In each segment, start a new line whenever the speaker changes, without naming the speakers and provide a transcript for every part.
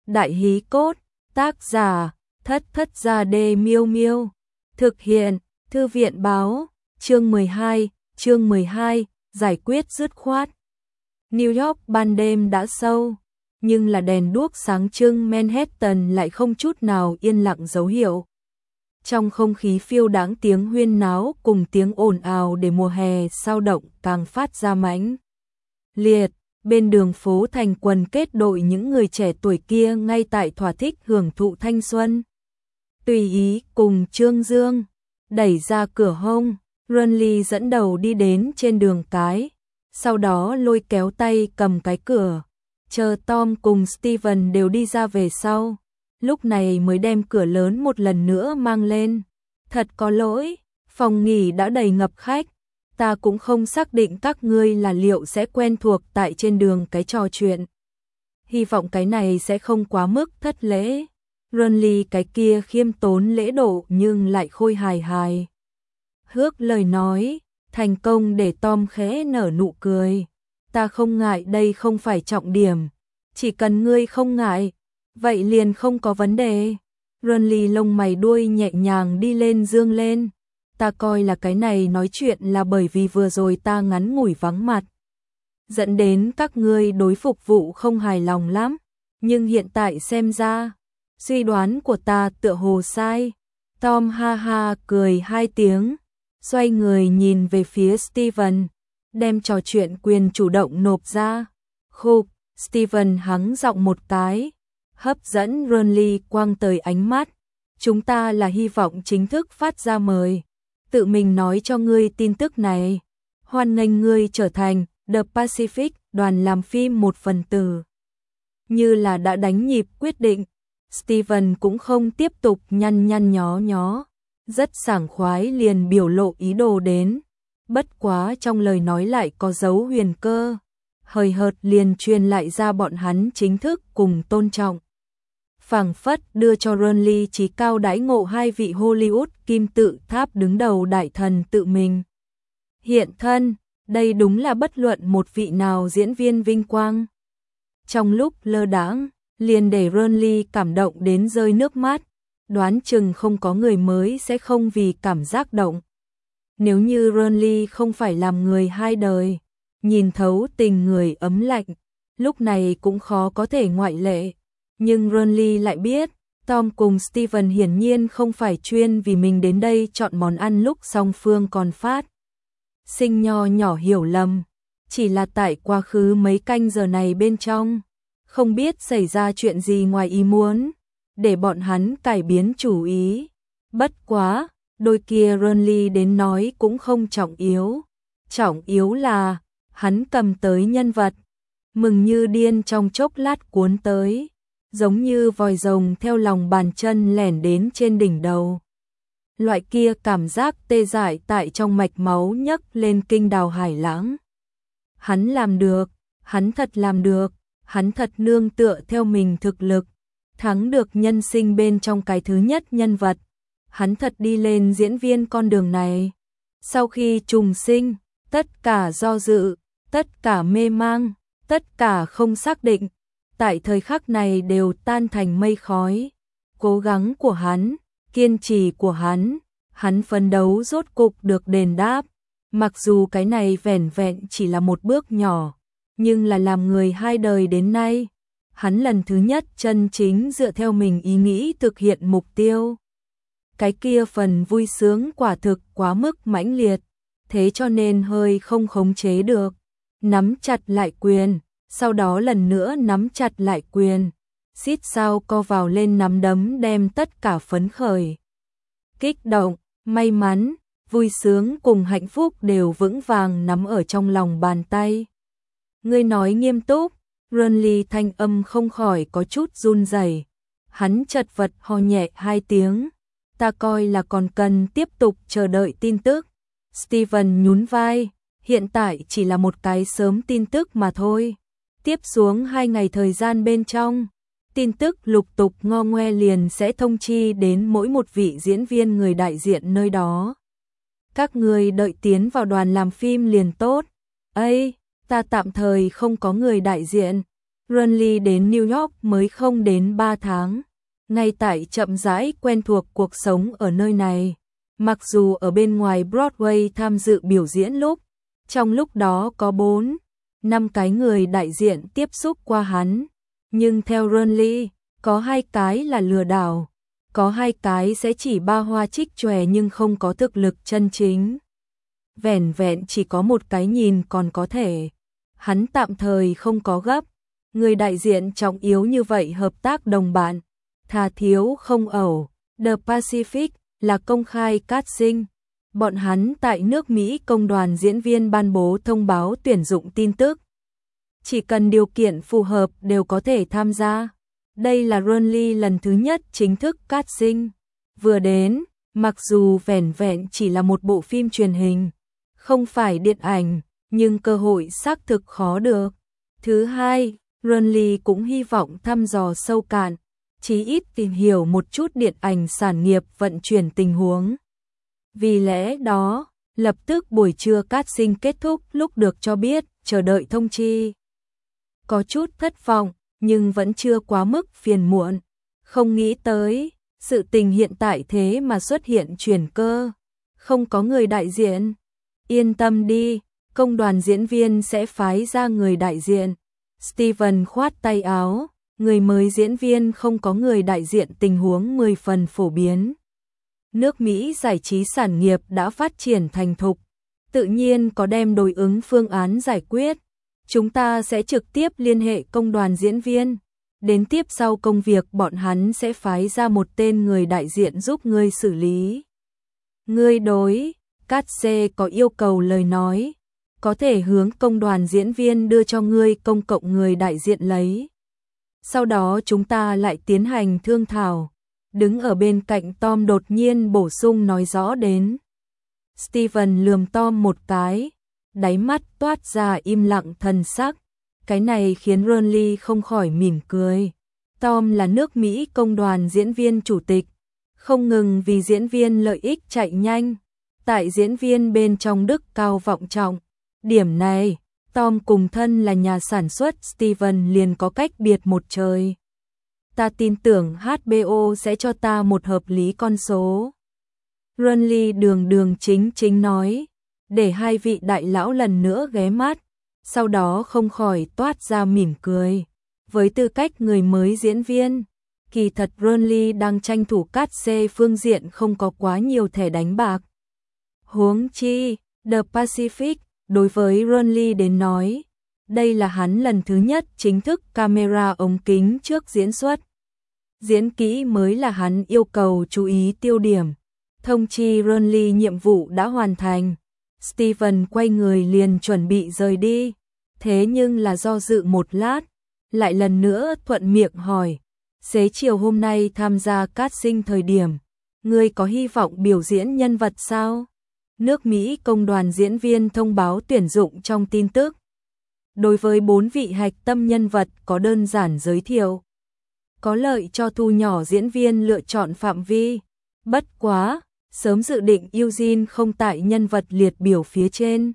Đại hí cốt, tác giả, Thất Thất Gia Đê Miêu Miêu. Thực hiện, Thư viện báo, chương 12, giải quyết dứt khoát. New York ban đêm đã sâu, nhưng là đèn đuốc sáng trưng Manhattan lại không chút nào yên lặng dấu hiệu. Trong không khí phiêu đãng tiếng huyên náo cùng tiếng ồn ào để mùa hè sao động càng phát ra mãnh liệt. Bên đường phố thành quần kết đội những người trẻ tuổi kia ngay tại thỏa thích hưởng thụ thanh xuân. Tùy ý cùng Trương Dương đẩy ra cửa hông, Runley dẫn đầu đi đến trên đường cái, sau đó lôi kéo tay cầm cái cửa, chờ Tom cùng Steven đều đi ra về sau, lúc này mới đem cửa lớn một lần nữa mang lên. Thật có lỗi, phòng nghỉ đã đầy ngập khách, ta cũng không xác định các ngươi là liệu sẽ quen thuộc tại trên đường cái trò chuyện. Hy vọng cái này sẽ không quá mức thất lễ. Runley cái kia khiêm tốn lễ độ nhưng lại khôi hài. Hước lời nói, thành công để Tom khẽ nở nụ cười. Ta không ngại, đây không phải trọng điểm. Chỉ cần ngươi không ngại, vậy liền không có vấn đề. Runley lông mày đuôi nhẹ nhàng đi lên dương lên. Ta coi là cái này nói chuyện là bởi vì vừa rồi ta ngắn ngủi vắng mặt, dẫn đến các ngươi đối phục vụ không hài lòng lắm. Nhưng hiện tại xem ra, suy đoán của ta tựa hồ sai. Tom ha ha cười hai tiếng, xoay người nhìn về phía Steven, đem trò chuyện quyền chủ động nộp ra. Khục, Steven hắng giọng một cái, hấp dẫn Runley quang tới ánh mắt. Chúng ta là hy vọng chính thức phát ra mời, tự mình nói cho ngươi tin tức này. Hoan nghênh ngươi trở thành The Pacific đoàn làm phim một phần tử. Như là đã đánh nhịp quyết định, Steven cũng không tiếp tục nhăn nhó, rất sảng khoái liền biểu lộ ý đồ đến. Bất quá trong lời nói lại có dấu huyền cơ, hời hợt liền truyền lại ra bọn hắn chính thức cùng tôn trọng. Phảng phất đưa cho Runley chí cao đãi ngộ hai vị Hollywood kim tự tháp đứng đầu đại thần tự mình hiện thân, đây đúng là bất luận một vị nào diễn viên vinh quang. Trong lúc lơ đãng, liền để Runley cảm động đến rơi nước mắt, đoán chừng không có người mới sẽ không vì cảm giác động. Nếu như Runley không phải làm người hai đời, nhìn thấu tình người ấm lạnh, lúc này cũng khó có thể ngoại lệ. Nhưng Runley lại biết, Tom cùng Steven hiển nhiên không phải chuyên vì mình đến đây chọn món ăn lúc song phương còn phát sinh nho nhỏ hiểu lầm, chỉ là tại quá khứ mấy canh giờ này bên trong, không biết xảy ra chuyện gì ngoài ý muốn, để bọn hắn cải biến chủ ý. Bất quá, đôi kia Runley đến nói cũng không trọng yếu là hắn cầm tới nhân vật, mừng như điên trong chốc lát cuốn tới, giống như vòi rồng theo lòng bàn chân lẻn đến trên đỉnh đầu. Loại kia cảm giác tê dại tại trong mạch máu nhấc lên kinh đào hải lãng. Hắn làm được, hắn thật làm được, hắn thật nương tựa theo mình thực lực, thắng được nhân sinh bên trong cái thứ nhất nhân vật. Hắn thật đi lên diễn viên con đường này. Sau khi trùng sinh, tất cả do dự, tất cả mê mang, tất cả không xác định, tại thời khắc này đều tan thành mây khói. Cố gắng của hắn, kiên trì của hắn phấn đấu rốt cục được đền đáp. Mặc dù cái này vẻn vẹn chỉ là một bước nhỏ, nhưng là làm người hai đời đến nay, hắn lần thứ nhất chân chính dựa theo mình ý nghĩ thực hiện mục tiêu. Cái kia phần vui sướng quả thực quá mức mãnh liệt, thế cho nên hơi không khống chế được, nắm chặt lại quyền, sau đó lần nữa nắm chặt lại quyền, xít sao co vào lên nắm đấm, đem tất cả phấn khởi, kích động, may mắn, vui sướng cùng hạnh phúc đều vững vàng nắm ở trong lòng bàn tay. Ngươi nói nghiêm túc, Runley thanh âm không khỏi có chút run rẩy. Hắn chật vật ho nhẹ hai tiếng. Ta coi là còn cần tiếp tục chờ đợi tin tức. Steven nhún vai, hiện tại chỉ là một cái sớm tin tức mà thôi. Tiếp xuống 2 ngày thời gian bên trong, tin tức lục tục ngo ngoe liền sẽ thông chi đến mỗi một vị diễn viên người đại diện nơi đó. Các người đợi tiến vào đoàn làm phim liền tốt. Ây, ta tạm thời không có người đại diện. Ronly đến New York mới không đến 3 tháng. Ngay tại chậm rãi quen thuộc cuộc sống ở nơi này. Mặc dù ở bên ngoài Broadway tham dự biểu diễn trong lúc đó có 4-5 cái người đại diện tiếp xúc qua hắn. Nhưng theo Ronly, có 2 cái là lừa đảo. Có 2 cái sẽ chỉ ba hoa trích chòe nhưng không có thực lực chân chính. Vẻn vẹn chỉ có một cái nhìn còn có thể. Hắn tạm thời không có gấp. Người đại diện trọng yếu như vậy hợp tác đồng bạn. Thà thiếu không ẩu. The Pacific là công khai casting. Bọn hắn tại nước Mỹ công đoàn diễn viên ban bố thông báo tuyển dụng tin tức. Chỉ cần điều kiện phù hợp đều có thể tham gia. Đây là Ronly lần thứ nhất chính thức casting. Vừa đến, mặc dù vẻn vẹn chỉ là một bộ phim truyền hình, không phải điện ảnh, nhưng cơ hội xác thực khó được. Thứ hai, Ronly cũng hy vọng thăm dò sâu cạn, chí ít tìm hiểu một chút điện ảnh sản nghiệp vận chuyển tình huống. Vì lẽ đó, lập tức buổi trưa casting kết thúc lúc được cho biết, chờ đợi thông chi. Có chút thất vọng, nhưng vẫn chưa quá mức phiền muộn. Không nghĩ tới, sự tình hiện tại thế mà xuất hiện chuyển cơ. Không có người đại diện. Yên tâm đi, công đoàn diễn viên sẽ phái ra người đại diện. Steven khoát tay áo, người mới diễn viên không có người đại diện tình huống 10 phần phổ biến. Nước Mỹ giải trí sản nghiệp đã phát triển thành thục, tự nhiên có đem đối ứng phương án giải quyết. Chúng ta sẽ trực tiếp liên hệ công đoàn diễn viên, đến tiếp sau công việc bọn hắn sẽ phái ra một tên người đại diện giúp ngươi xử lý. Ngươi đối, Katse có yêu cầu lời nói, có thể hướng công đoàn diễn viên đưa cho ngươi công cộng người đại diện lấy. Sau đó chúng ta lại tiến hành thương thảo. Đứng ở bên cạnh Tom đột nhiên bổ sung nói rõ đến. Steven lườm Tom một cái, đáy mắt toát ra im lặng thần sắc. Cái này khiến Ronly không khỏi mỉm cười. Tom là nước Mỹ công đoàn diễn viên chủ tịch, không ngừng vì diễn viên lợi ích chạy nhanh. Tại diễn viên bên trong đức cao vọng trọng. Điểm này, Tom cùng thân là nhà sản xuất Steven liền có cách biệt một trời. Ta tin tưởng HBO sẽ cho ta một hợp lý con số. Ronly đường chính nói, để hai vị đại lão lần nữa ghé mắt, sau đó không khỏi toát ra mỉm cười. Với tư cách người mới diễn viên, kỳ thật Ronly đang tranh thủ cát xê phương diện không có quá nhiều thẻ đánh bạc. Huống chi, The Pacific, đối với Ronly đến nói, đây là hắn lần thứ nhất chính thức camera ống kính trước diễn xuất. Diễn kỹ mới là hắn yêu cầu chú ý tiêu điểm. Thông chi Ronly nhiệm vụ đã hoàn thành. Steven quay người liền chuẩn bị rời đi. Thế nhưng là do dự một lát, lại lần nữa thuận miệng hỏi. Xế chiều hôm nay tham gia casting thời điểm, ngươi có hy vọng biểu diễn nhân vật sao? Nước Mỹ công đoàn diễn viên thông báo tuyển dụng trong tin tức. Đối với 4 vị hạch tâm nhân vật có đơn giản giới thiệu. Có lợi cho thu nhỏ diễn viên lựa chọn phạm vi. Bất quá, sớm dự định Eugene không tại nhân vật liệt biểu phía trên.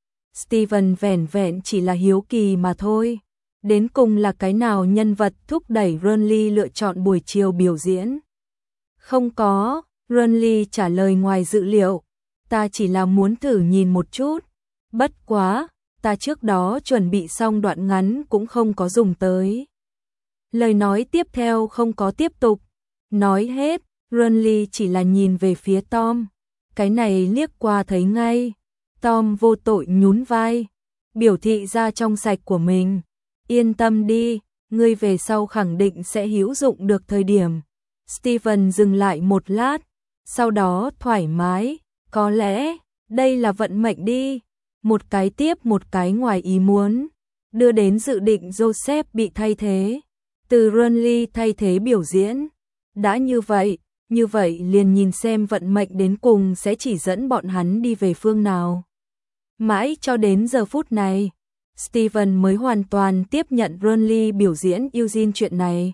Steven vẻn vẹn chỉ là hiếu kỳ mà thôi. Đến cùng là cái nào nhân vật thúc đẩy Ronly lựa chọn buổi chiều biểu diễn? Không có, Ronly trả lời ngoài dự liệu. Ta chỉ là muốn thử nhìn một chút. Bất quá, ta trước đó chuẩn bị xong đoạn ngắn cũng không có dùng tới. Lời nói tiếp theo không có tiếp tục. Nói hết, Ronly chỉ là nhìn về phía Tom. Cái này liếc qua thấy ngay. Tom vô tội nhún vai, biểu thị ra trong sạch của mình. Yên tâm đi, ngươi về sau khẳng định sẽ hữu dụng được thời điểm. Steven dừng lại một lát, sau đó thoải mái. Có lẽ, đây là vận mệnh đi. Một cái tiếp một cái ngoài ý muốn. Đưa đến dự định Joseph bị thay thế. Từ Ronly thay thế biểu diễn. Đã như vậy liền nhìn xem vận mệnh đến cùng sẽ chỉ dẫn bọn hắn đi về phương nào. Mãi cho đến giờ phút này, Steven mới hoàn toàn tiếp nhận Ronly biểu diễn Eugene chuyện này.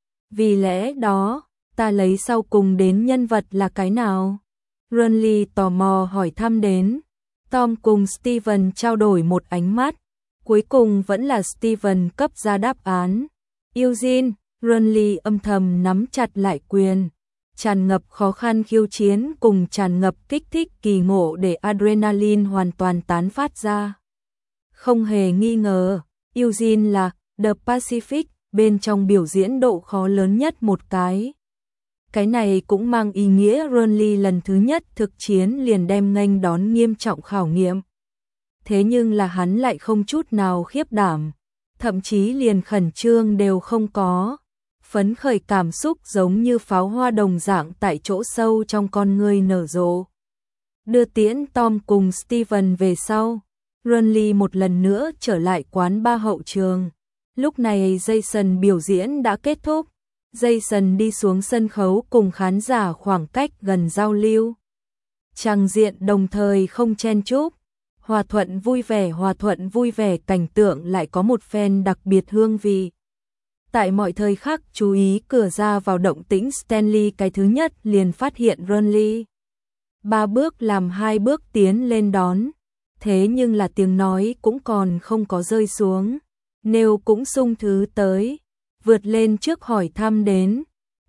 Vì lẽ đó, ta lấy sau cùng đến nhân vật là cái nào? Ronly tò mò hỏi thăm đến. Tom cùng Steven trao đổi một ánh mắt. Cuối cùng vẫn là Steven cấp ra đáp án. Eugene, Renly âm thầm nắm chặt lại quyền. Tràn ngập khó khăn khiêu chiến cùng tràn ngập kích thích kỳ ngộ để adrenaline hoàn toàn tán phát ra. Không hề nghi ngờ, Eugene là The Pacific, bên trong biểu diễn độ khó lớn nhất một cái. Cái này cũng mang ý nghĩa Renly lần thứ nhất thực chiến liền đem nghênh đón nghiêm trọng khảo nghiệm. Thế nhưng là hắn lại không chút nào khiếp đảm, thậm chí liền khẩn trương đều không có. Phấn khởi cảm xúc giống như pháo hoa đồng dạng tại chỗ sâu trong con người nở rộ. Đưa tiễn Tom cùng Steven về sau, Renly một lần nữa trở lại quán bar hậu trường. Lúc này Jason biểu diễn đã kết thúc. Jason đi xuống sân khấu cùng khán giả khoảng cách gần giao lưu. Tràng diện đồng thời không chen chúc, hòa thuận vui vẻ cảnh tượng lại có một phen đặc biệt hương vị. Tại mọi thời khắc chú ý cửa ra vào động tĩnh Stanley cái thứ nhất liền phát hiện Renly. 3 bước làm 2 bước tiến lên đón, thế nhưng là tiếng nói cũng còn không có rơi xuống. Neil cũng sung thứ tới, vượt lên trước hỏi thăm đến.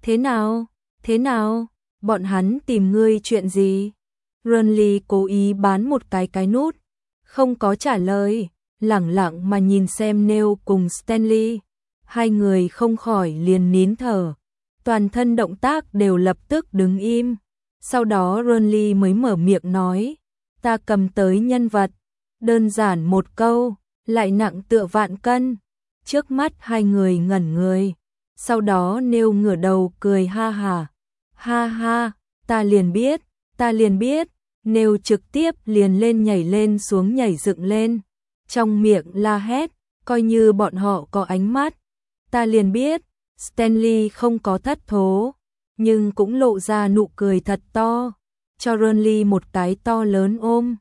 Thế nào, bọn hắn tìm ngươi chuyện gì? Renly cố ý bán một cái nút, không có trả lời, lẳng lặng mà nhìn xem Neil cùng Stanley. Hai người không khỏi liền nín thở, toàn thân động tác đều lập tức đứng im. Sau đó Renly mới mở miệng nói, ta cầm tới nhân vật, đơn giản một câu, lại nặng tựa vạn cân. Trước mắt hai người ngẩn người, sau đó Neil ngửa đầu cười ha ha, ta liền biết. Neil trực tiếp liền nhảy lên xuống nhảy dựng lên, trong miệng la hét, coi như bọn họ có ánh mắt. Ta liền biết. Stanley không có thất thố, nhưng cũng lộ ra nụ cười thật to, cho Renly một cái to lớn ôm.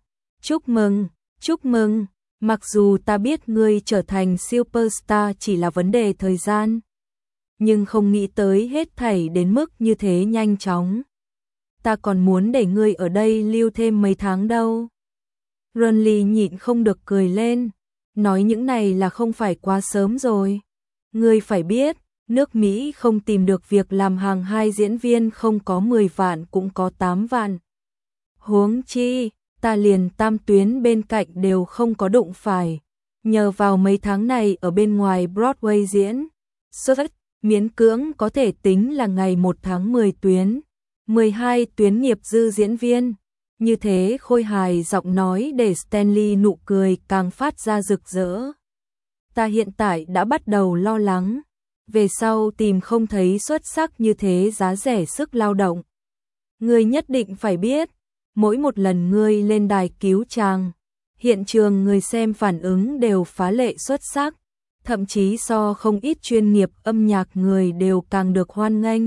Chúc mừng, mặc dù ta biết ngươi trở thành superstar chỉ là vấn đề thời gian, nhưng không nghĩ tới hết thảy đến mức như thế nhanh chóng. Ta còn muốn để ngươi ở đây lưu thêm mấy tháng đâu. Renly nhịn không được cười lên, nói những này là không phải quá sớm rồi. Ngươi phải biết, nước Mỹ không tìm được việc làm hàng 2 diễn viên không có 10 vạn cũng có 8 vạn. Huống chi, ta liền tam tuyến bên cạnh đều không có đụng phải. Nhờ vào mấy tháng này ở bên ngoài Broadway diễn, xuất miễn cưỡng có thể tính là ngày 1 tháng 10 tuyến, 12 tuyến nghiệp dư diễn viên. Như thế khôi hài giọng nói để Stanley nụ cười càng phát ra rực rỡ. Ta hiện tại đã bắt đầu lo lắng, về sau tìm không thấy xuất sắc như thế giá rẻ sức lao động. Ngươi nhất định phải biết, mỗi một lần ngươi lên đài cứu chàng, hiện trường người xem phản ứng đều phá lệ xuất sắc, thậm chí so không ít chuyên nghiệp âm nhạc người đều càng được hoan nghênh.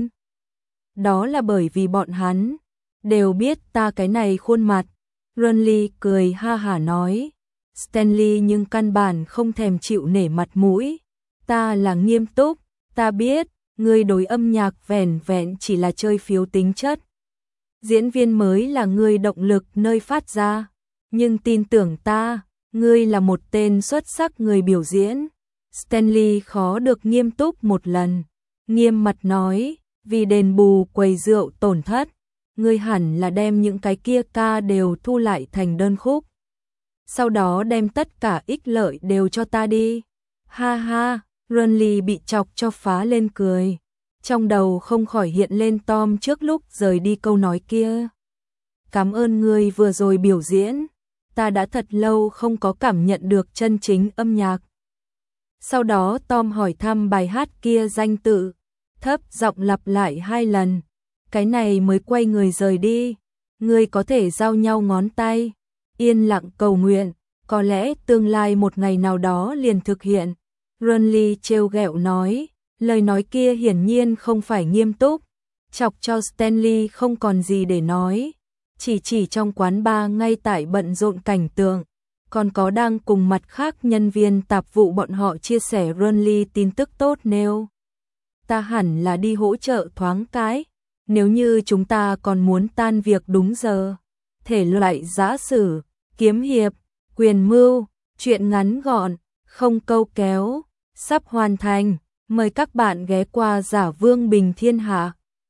Đó là bởi vì bọn hắn đều biết ta cái này khuôn mặt. Renly cười ha hả nói. Stanley nhưng căn bản không thèm chịu nể mặt mũi. Ta là nghiêm túc, ta biết, ngươi đối âm nhạc vẻn vẹn chỉ là chơi phiếu tính chất. Diễn viên mới là ngươi động lực nơi phát ra, nhưng tin tưởng ta, ngươi là một tên xuất sắc người biểu diễn. Stanley khó được nghiêm túc một lần, nghiêm mặt nói, vì đền bù quầy rượu tổn thất, ngươi hẳn là đem những cái kia ca đều thu lại thành đơn khúc. Sau đó đem tất cả ích lợi đều cho ta đi. Ha ha, Renly bị chọc cho phá lên cười. Trong đầu không khỏi hiện lên Tom trước lúc rời đi câu nói kia. Cảm ơn ngươi vừa rồi biểu diễn. Ta đã thật lâu không có cảm nhận được chân chính âm nhạc. Sau đó Tom hỏi thăm bài hát kia danh tự, thấp giọng lặp lại 2 lần. Cái này mới quay người rời đi. Ngươi có thể giao nhau ngón tay, yên lặng cầu nguyện, có lẽ tương lai một ngày nào đó liền thực hiện. Renly trêu ghẹo nói, lời nói kia hiển nhiên không phải nghiêm túc, chọc cho Stanley không còn gì để nói. Chỉ trong quán bar ngay tại bận rộn cảnh tượng, còn có đang cùng mặt khác nhân viên tạp vụ bọn họ chia sẻ Renly tin tức tốt nêu. Ta hẳn là đi hỗ trợ thoáng cái, nếu như chúng ta còn muốn tan việc đúng giờ. Thể loại giã sử, kiếm hiệp, quyền mưu, truyện ngắn gọn, không câu kéo, sắp hoàn thành, mời các bạn ghé qua Giả Vương Bình Thiên Hạ.